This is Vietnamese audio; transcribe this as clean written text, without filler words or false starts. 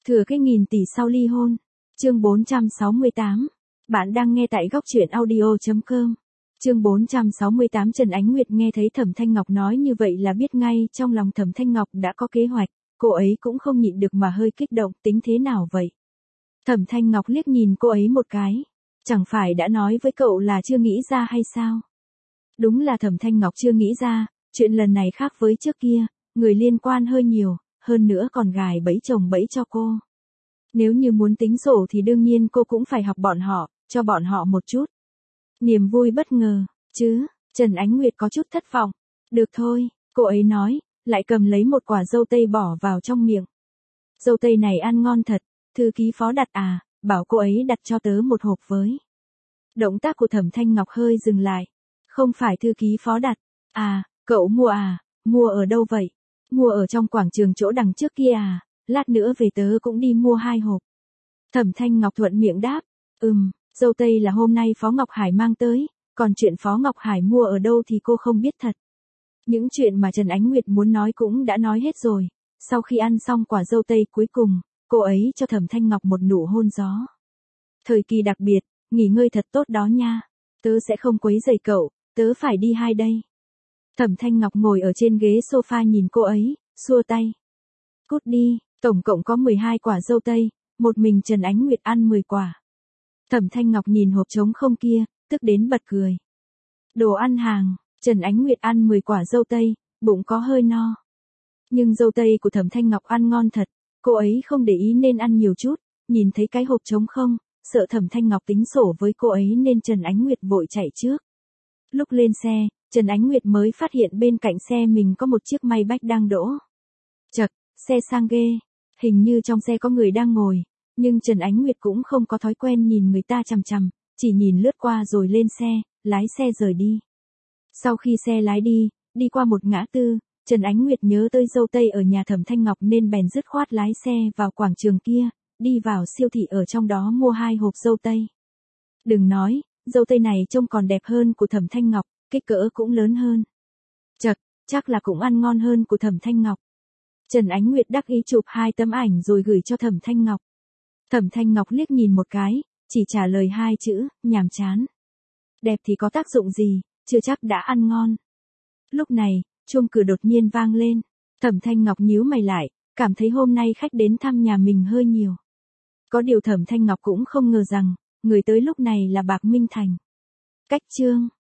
Thừa cái nghìn tỷ sau ly hôn. Chương 468. Bạn đang nghe tại góc truyện audio.com. Chương 468. Trần Ánh Nguyệt nghe thấy Thẩm Thanh Ngọc nói như vậy là biết ngay trong lòng Thẩm Thanh Ngọc đã có kế hoạch, cô ấy cũng không nhịn được mà hơi kích động, tính thế nào vậy? Thẩm Thanh Ngọc liếc nhìn cô ấy một cái, chẳng phải đã nói với cậu là chưa nghĩ ra hay sao? Đúng là Thẩm Thanh Ngọc chưa nghĩ ra, chuyện lần này khác với trước kia, người liên quan hơi nhiều, hơn nữa còn gài bẫy chồng bẫy cho cô. Nếu như muốn tính sổ thì đương nhiên cô cũng phải học bọn họ, cho bọn họ một chút niềm vui bất ngờ, chứ. Trần Ánh Nguyệt có chút thất vọng. Được thôi, cô ấy nói, lại cầm lấy một quả dâu tây bỏ vào trong miệng. Dâu tây này ăn ngon thật, thư ký phó đặt à, bảo cô ấy đặt cho tớ một hộp với. Động tác của Thẩm Thanh Ngọc hơi dừng lại. Không phải thư ký phó đặt, à, cậu mua à, mua ở đâu vậy? Mua ở trong quảng trường chỗ đằng trước kia à, lát nữa về tớ cũng đi mua 2 hộp. Thẩm Thanh Ngọc thuận miệng đáp, dâu tây là hôm nay Phó Ngọc Hải mang tới, còn chuyện Phó Ngọc Hải mua ở đâu thì cô không biết thật. Những chuyện mà Trần Ánh Nguyệt muốn nói cũng đã nói hết rồi. Sau khi ăn xong quả dâu tây cuối cùng, cô ấy cho Thẩm Thanh Ngọc một nụ hôn gió. Thời kỳ đặc biệt, nghỉ ngơi thật tốt đó nha. Tớ sẽ không quấy rầy cậu, tớ phải đi hai đây. Thẩm Thanh Ngọc ngồi ở trên ghế sofa nhìn cô ấy, xua tay. Cút đi, tổng cộng có 12 quả dâu tây, một mình Trần Ánh Nguyệt ăn 10 quả. Thẩm Thanh Ngọc nhìn hộp trống không kia, tức đến bật cười. Đồ ăn hàng, Trần Ánh Nguyệt ăn 10 quả dâu tây, bụng có hơi no. Nhưng dâu tây của Thẩm Thanh Ngọc ăn ngon thật, cô ấy không để ý nên ăn nhiều chút, nhìn thấy cái hộp trống không, sợ Thẩm Thanh Ngọc tính sổ với cô ấy nên Trần Ánh Nguyệt vội chạy trước. Lúc lên xe, Trần Ánh Nguyệt mới phát hiện bên cạnh xe mình có một chiếc Maybach đang đỗ. Chật, xe sang ghê, hình như trong xe có người đang ngồi, nhưng Trần Ánh Nguyệt cũng không có thói quen nhìn người ta chằm chằm, chỉ nhìn lướt qua rồi lên xe, lái xe rời đi. Sau khi xe lái đi qua một ngã tư, Trần Ánh Nguyệt nhớ tới dâu tây ở nhà Thẩm Thanh Ngọc nên bèn dứt khoát lái xe vào quảng trường kia, đi vào siêu thị ở trong đó mua 2 hộp dâu tây. Đừng nói, dâu tây này trông còn đẹp hơn của Thẩm Thanh Ngọc, kích cỡ cũng lớn hơn. Chật, chắc là cũng ăn ngon hơn của Thẩm Thanh Ngọc. Trần Ánh Nguyệt đắc ý chụp 2 tấm ảnh rồi gửi cho Thẩm Thanh Ngọc. Thẩm Thanh Ngọc liếc nhìn một cái, chỉ trả lời 2 chữ, nhàm chán. Đẹp thì có tác dụng gì, chưa chắc đã ăn ngon. Lúc này, chuông cửa đột nhiên vang lên. Thẩm Thanh Ngọc nhíu mày lại, cảm thấy hôm nay khách đến thăm nhà mình hơi nhiều. Có điều Thẩm Thanh Ngọc cũng không ngờ rằng, người tới lúc này là Bạc Minh Thành. Cách chương.